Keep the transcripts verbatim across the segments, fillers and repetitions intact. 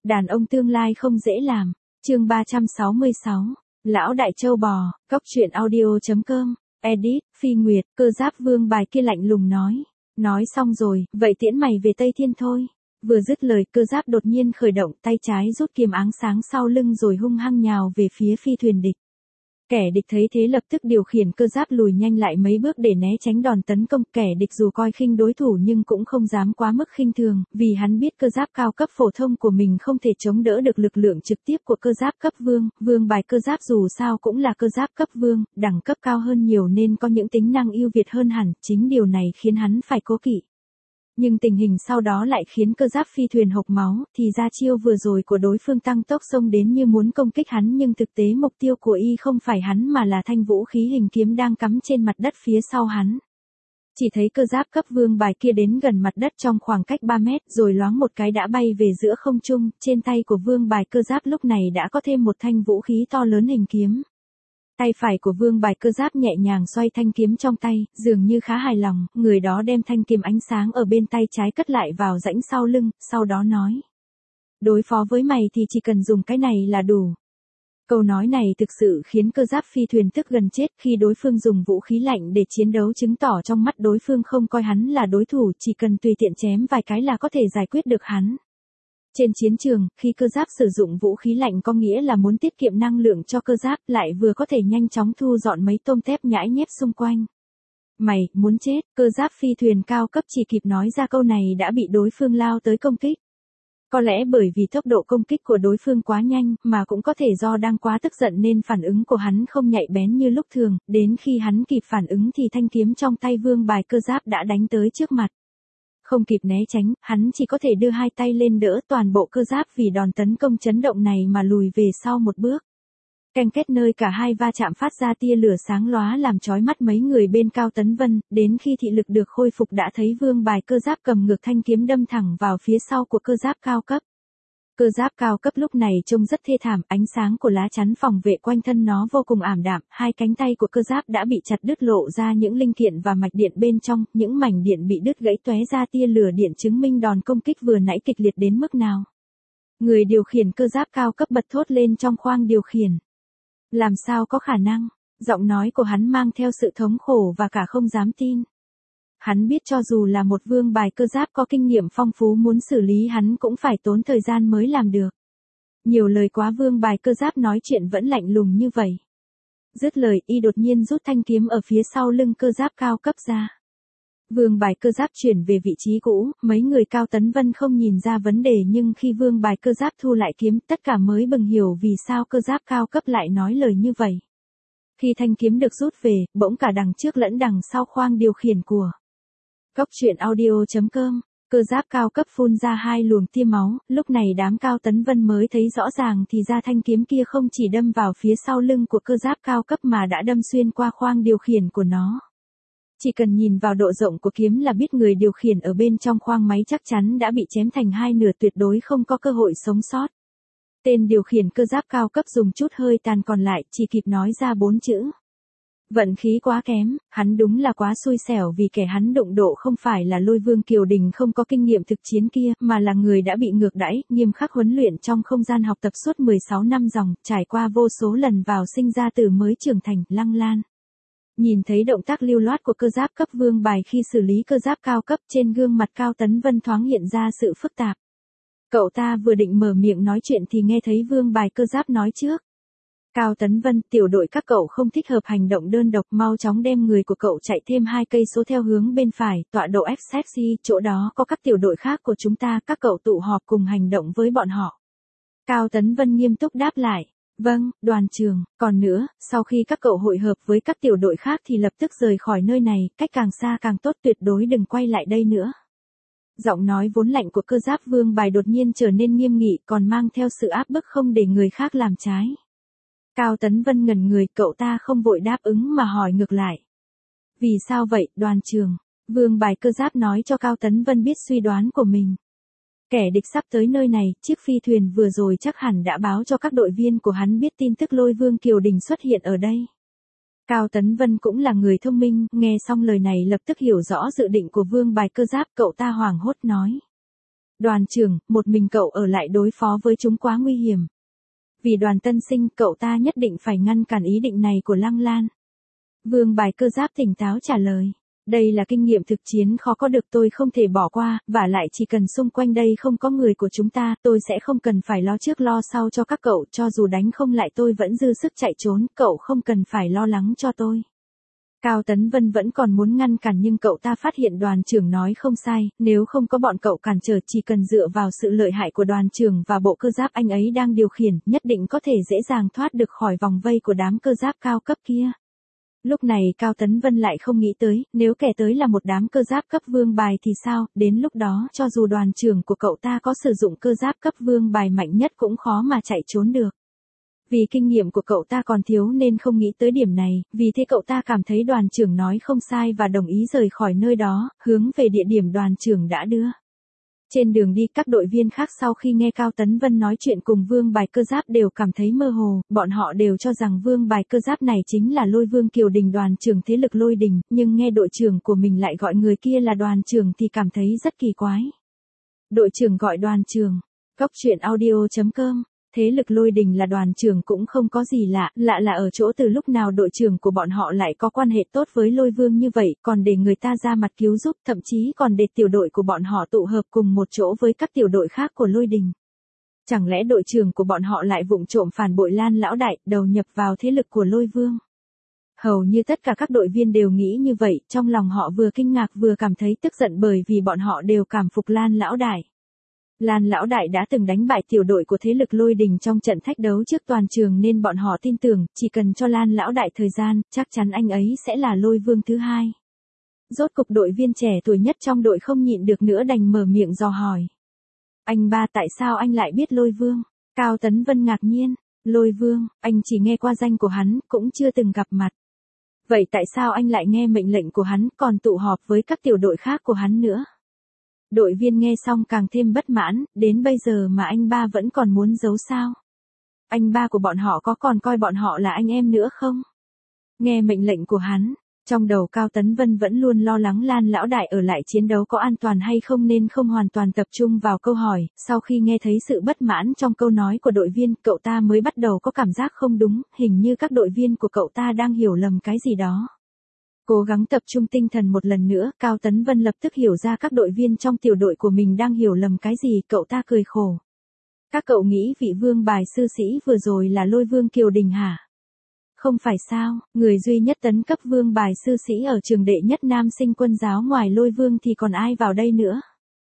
Đàn ông tương lai không dễ làm. Chương ba trăm sáu mươi sáu. Lão đại châu bò, cóc truyện audio.com, edit, Phi Nguyệt, Cơ Giáp Vương bài kia lạnh lùng nói. Nói xong rồi, vậy tiễn mày về Tây Thiên thôi. Vừa dứt lời, Cơ Giáp đột nhiên khởi động, tay trái rút kiếm áng sáng sau lưng rồi hung hăng nhào về phía phi thuyền địch. Kẻ địch thấy thế lập tức điều khiển Cơ Giáp lùi nhanh lại mấy bước để né tránh đòn tấn công. Kẻ địch dù coi khinh đối thủ nhưng cũng không dám quá mức khinh thường, vì hắn biết cơ giáp cao cấp phổ thông của mình không thể chống đỡ được lực lượng trực tiếp của cơ giáp cấp vương. Vương bài cơ giáp dù sao cũng là cơ giáp cấp vương, đẳng cấp cao hơn nhiều nên có những tính năng ưu việt hơn hẳn, chính điều này khiến hắn phải cố kỵ. Nhưng tình hình sau đó lại khiến cơ giáp phi thuyền hộc máu, thì ra chiêu vừa rồi của đối phương tăng tốc xông đến như muốn công kích hắn, nhưng thực tế mục tiêu của y không phải hắn mà là thanh vũ khí hình kiếm đang cắm trên mặt đất phía sau hắn. Chỉ thấy cơ giáp cấp vương bài kia đến gần mặt đất trong khoảng cách ba mét, rồi loáng một cái đã bay về giữa không trung. Trên tay của vương bài cơ giáp lúc này đã có thêm một thanh vũ khí to lớn hình kiếm. Tay phải của vương bài cơ giáp nhẹ nhàng xoay thanh kiếm trong tay, dường như khá hài lòng, người đó đem thanh kiếm ánh sáng ở bên tay trái cất lại vào rãnh sau lưng, sau đó nói. Đối phó với mày thì chỉ cần dùng cái này là đủ. Câu nói này thực sự khiến cơ giáp phi thuyền tức gần chết, khi đối phương dùng vũ khí lạnh để chiến đấu chứng tỏ trong mắt đối phương không coi hắn là đối thủ, chỉ cần tùy tiện chém vài cái là có thể giải quyết được hắn. Trên chiến trường, khi cơ giáp sử dụng vũ khí lạnh có nghĩa là muốn tiết kiệm năng lượng cho cơ giáp, lại vừa có thể nhanh chóng thu dọn mấy tôm tép nhãi nhép xung quanh. Mày, muốn chết, cơ giáp phi thuyền cao cấp chỉ kịp nói ra câu này đã bị đối phương lao tới công kích. Có lẽ bởi vì tốc độ công kích của đối phương quá nhanh, mà cũng có thể do đang quá tức giận nên phản ứng của hắn không nhạy bén như lúc thường, đến khi hắn kịp phản ứng thì thanh kiếm trong tay vương bài cơ giáp đã đánh tới trước mặt. Không kịp né tránh, hắn chỉ có thể đưa hai tay lên đỡ, toàn bộ cơ giáp vì đòn tấn công chấn động này mà lùi về sau một bước. Canh két nơi cả hai va chạm phát ra tia lửa sáng lóa làm chói mắt mấy người bên Cao Tấn Vân, đến khi thị lực được khôi phục đã thấy vương bài cơ giáp cầm ngược thanh kiếm đâm thẳng vào phía sau của cơ giáp cao cấp. Cơ giáp cao cấp lúc này trông rất thê thảm, ánh sáng của lá chắn phòng vệ quanh thân nó vô cùng ảm đạm, hai cánh tay của cơ giáp đã bị chặt đứt lộ ra những linh kiện và mạch điện bên trong, những mảnh điện bị đứt gãy tóe ra tia lửa điện chứng minh đòn công kích vừa nãy kịch liệt đến mức nào. Người điều khiển cơ giáp cao cấp bật thốt lên trong khoang điều khiển. Làm sao có khả năng? Giọng nói của hắn mang theo sự thống khổ và cả không dám tin. Hắn biết cho dù là một vương bài cơ giáp có kinh nghiệm phong phú muốn xử lý hắn cũng phải tốn thời gian mới làm được. Nhiều lời quá, vương bài cơ giáp nói chuyện vẫn lạnh lùng như vậy. Dứt lời, y đột nhiên rút thanh kiếm ở phía sau lưng cơ giáp cao cấp ra. Vương bài cơ giáp chuyển về vị trí cũ, mấy người Cao Tấn Vân không nhìn ra vấn đề, nhưng khi vương bài cơ giáp thu lại kiếm, tất cả mới bừng hiểu vì sao cơ giáp cao cấp lại nói lời như vậy. Khi thanh kiếm được rút về, bỗng cả đằng trước lẫn đằng sau khoang điều khiển của cóc truyện audio.com, cơ giáp cao cấp phun ra hai luồng tia máu, lúc này đám Cao Tấn Vân mới thấy rõ ràng thì ra thanh kiếm kia không chỉ đâm vào phía sau lưng của cơ giáp cao cấp mà đã đâm xuyên qua khoang điều khiển của nó. Chỉ cần nhìn vào độ rộng của kiếm là biết người điều khiển ở bên trong khoang máy chắc chắn đã bị chém thành hai nửa, tuyệt đối không có cơ hội sống sót. Tên điều khiển cơ giáp cao cấp dùng chút hơi tàn còn lại, chỉ kịp nói ra bốn chữ. Vận khí quá kém, hắn đúng là quá xui xẻo, vì kẻ hắn đụng độ không phải là Lôi Vương Kiều Đình không có kinh nghiệm thực chiến kia, mà là người đã bị ngược đãi, nghiêm khắc huấn luyện trong không gian học tập suốt mười sáu năm dòng, trải qua vô số lần vào sinh ra tử mới trưởng thành, Lăng Lan. Nhìn thấy động tác lưu loát của cơ giáp cấp vương bài khi xử lý cơ giáp cao cấp, trên gương mặt Cao Tấn Vân thoáng hiện ra sự phức tạp. Cậu ta vừa định mở miệng nói chuyện thì nghe thấy vương bài cơ giáp nói trước. Cao Tấn Vân, tiểu đội các cậu không thích hợp hành động đơn độc, mau chóng đem người của cậu chạy thêm hai cây số theo hướng bên phải, tọa độ F sexy, chỗ đó có các tiểu đội khác của chúng ta, các cậu tụ họp cùng hành động với bọn họ. Cao Tấn Vân nghiêm túc đáp lại. Vâng, đoàn trưởng, còn nữa, sau khi các cậu hội hợp với các tiểu đội khác thì lập tức rời khỏi nơi này, cách càng xa càng tốt, tuyệt đối đừng quay lại đây nữa. Giọng nói vốn lạnh của cơ giáp vương bài đột nhiên trở nên nghiêm nghị, còn mang theo sự áp bức không để người khác làm trái. Cao Tấn Vân ngẩn người, cậu ta không vội đáp ứng mà hỏi ngược lại. Vì sao vậy, đoàn trưởng? Vương bài cơ giáp nói cho Cao Tấn Vân biết suy đoán của mình. Kẻ địch sắp tới nơi này, chiếc phi thuyền vừa rồi chắc hẳn đã báo cho các đội viên của hắn biết tin tức Lôi Vương Kiều Đình xuất hiện ở đây. Cao Tấn Vân cũng là người thông minh, nghe xong lời này lập tức hiểu rõ dự định của vương bài cơ giáp, cậu ta hoảng hốt nói. Đoàn trưởng, một mình cậu ở lại đối phó với chúng quá nguy hiểm. Vì Đoàn Tân Sinh, cậu ta nhất định phải ngăn cản ý định này của Lăng Lan. Vương Bài Cơ Giáp tỉnh táo trả lời. Đây là kinh nghiệm thực chiến khó có được, tôi không thể bỏ qua, và lại chỉ cần xung quanh đây không có người của chúng ta, tôi sẽ không cần phải lo trước lo sau cho các cậu, cho dù đánh không lại tôi vẫn dư sức chạy trốn, cậu không cần phải lo lắng cho tôi. Cao Tấn Vân vẫn còn muốn ngăn cản nhưng cậu ta phát hiện đoàn trưởng nói không sai, nếu không có bọn cậu cản trở chỉ cần dựa vào sự lợi hại của đoàn trưởng và bộ cơ giáp anh ấy đang điều khiển, nhất định có thể dễ dàng thoát được khỏi vòng vây của đám cơ giáp cao cấp kia. Lúc này Cao Tấn Vân lại không nghĩ tới, nếu kẻ tới là một đám cơ giáp cấp vương bài thì sao, đến lúc đó cho dù đoàn trưởng của cậu ta có sử dụng cơ giáp cấp vương bài mạnh nhất cũng khó mà chạy trốn được. Vì kinh nghiệm của cậu ta còn thiếu nên không nghĩ tới điểm này, vì thế cậu ta cảm thấy đoàn trưởng nói không sai và đồng ý rời khỏi nơi đó, hướng về địa điểm đoàn trưởng đã đưa. Trên đường đi các đội viên khác sau khi nghe Cao Tấn Vân nói chuyện cùng vương bài cơ giáp đều cảm thấy mơ hồ, bọn họ đều cho rằng vương bài cơ giáp này chính là Lôi Vương Kiều Đình, đoàn trưởng thế lực Lôi Đình, nhưng nghe đội trưởng của mình lại gọi người kia là đoàn trưởng thì cảm thấy rất kỳ quái. Đội trưởng gọi đoàn trưởng. Góc truyện audio chấm com. Thế lực Lôi Đình là đoàn trưởng cũng không có gì lạ, lạ là ở chỗ từ lúc nào đội trưởng của bọn họ lại có quan hệ tốt với Lôi Vương như vậy, còn để người ta ra mặt cứu giúp, thậm chí còn để tiểu đội của bọn họ tụ hợp cùng một chỗ với các tiểu đội khác của Lôi Đình. Chẳng lẽ đội trưởng của bọn họ lại vụng trộm phản bội Lan lão đại, đầu nhập vào thế lực của Lôi Vương? Hầu như tất cả các đội viên đều nghĩ như vậy, trong lòng họ vừa kinh ngạc vừa cảm thấy tức giận bởi vì bọn họ đều cảm phục Lan lão đại. Lan lão đại đã từng đánh bại tiểu đội của thế lực Lôi Đình trong trận thách đấu trước toàn trường nên bọn họ tin tưởng, chỉ cần cho Lan lão đại thời gian, chắc chắn anh ấy sẽ là Lôi Vương thứ hai. Rốt cục đội viên trẻ tuổi nhất trong đội không nhịn được nữa đành mở miệng dò hỏi. Anh ba, tại sao anh lại biết Lôi Vương? Cao Tấn Vân ngạc nhiên. Lôi Vương, anh chỉ nghe qua danh của hắn, cũng chưa từng gặp mặt. Vậy tại sao anh lại nghe mệnh lệnh của hắn, còn tụ họp với các tiểu đội khác của hắn nữa? Đội viên nghe xong càng thêm bất mãn, đến bây giờ mà anh ba vẫn còn muốn giấu sao? Anh ba của bọn họ có còn coi bọn họ là anh em nữa không? Nghe mệnh lệnh của hắn, trong đầu Cao Tấn Vân vẫn luôn lo lắng Lan lão đại ở lại chiến đấu có an toàn hay không nên không hoàn toàn tập trung vào câu hỏi, sau khi nghe thấy sự bất mãn trong câu nói của đội viên, cậu ta mới bắt đầu có cảm giác không đúng, hình như các đội viên của cậu ta đang hiểu lầm cái gì đó. Cố gắng tập trung tinh thần một lần nữa, Cao Tấn Vân lập tức hiểu ra các đội viên trong tiểu đội của mình đang hiểu lầm cái gì, cậu ta cười khổ. Các cậu nghĩ vị vương bài sư sĩ vừa rồi là Lôi Vương Kiều Đình hả? Không phải sao, người duy nhất tấn cấp vương bài sư sĩ ở trường đệ nhất nam sinh quân giáo ngoài Lôi Vương thì còn ai vào đây nữa?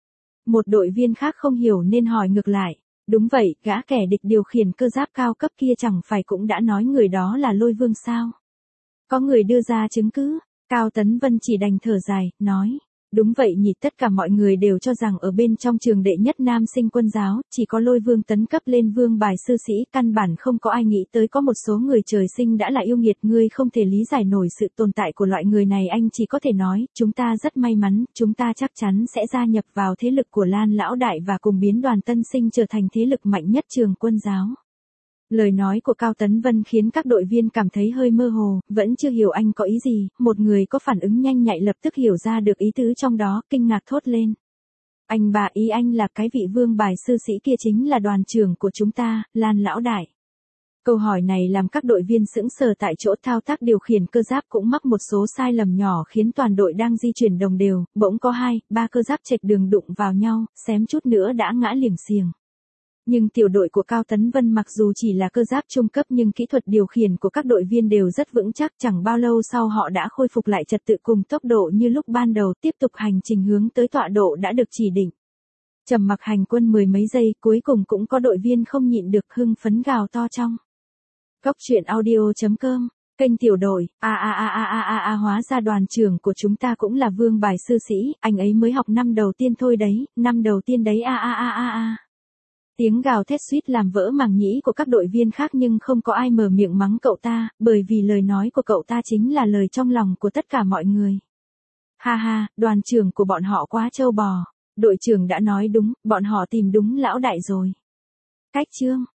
Một đội viên khác không hiểu nên hỏi ngược lại. Đúng vậy, gã kẻ địch điều khiển cơ giáp cao cấp kia chẳng phải cũng đã nói người đó là Lôi Vương sao? Có người đưa ra chứng cứ? Cao Tấn Vân chỉ đành thở dài, nói. Đúng vậy nhỉ, tất cả mọi người đều cho rằng ở bên trong trường đệ nhất nam sinh quân giáo, chỉ có Lôi Vương tấn cấp lên vương bài sư sĩ, căn bản không có ai nghĩ tới có một số người trời sinh đã là yêu nghiệt, ngươi không thể lý giải nổi sự tồn tại của loại người này, anh chỉ có thể nói, chúng ta rất may mắn, chúng ta chắc chắn sẽ gia nhập vào thế lực của Lan lão đại và cùng biến Đoàn Tân Sinh trở thành thế lực mạnh nhất trường quân giáo. Lời nói của Cao Tấn Vân khiến các đội viên cảm thấy hơi mơ hồ, vẫn chưa hiểu anh có ý gì, một người có phản ứng nhanh nhạy lập tức hiểu ra được ý tứ trong đó, kinh ngạc thốt lên. Anh bà, ý anh là cái vị vương bài sư sĩ kia chính là đoàn trưởng của chúng ta, Lan lão đại. Câu hỏi này làm các đội viên sững sờ tại chỗ, thao tác điều khiển cơ giáp cũng mắc một số sai lầm nhỏ khiến toàn đội đang di chuyển đồng đều, bỗng có hai, ba cơ giáp chệch đường đụng vào nhau, xém chút nữa đã ngã liềng xiềng. Nhưng tiểu đội của Cao Tấn Vân mặc dù chỉ là cơ giáp trung cấp nhưng kỹ thuật điều khiển của các đội viên đều rất vững chắc, chẳng bao lâu sau họ đã khôi phục lại trật tự cùng tốc độ như lúc ban đầu, tiếp tục hành trình hướng tới tọa độ đã được chỉ định. Trầm mặc hành quân mười mấy giây, cuối cùng cũng có đội viên không nhịn được hưng phấn gào to trong. Góc truyện audio chấm com, kênh tiểu đội, a a a a a a a hóa ra đoàn trưởng của chúng ta cũng là vương bài sư sĩ, anh ấy mới học năm đầu tiên thôi đấy, năm đầu tiên đấy a a a a a. Tiếng gào thét suýt làm vỡ màng nhĩ của các đội viên khác nhưng không có ai mở miệng mắng cậu ta, bởi vì lời nói của cậu ta chính là lời trong lòng của tất cả mọi người. Ha ha, đoàn trưởng của bọn họ quá trâu bò. Đội trưởng đã nói đúng, bọn họ tìm đúng lão đại rồi. Cách chương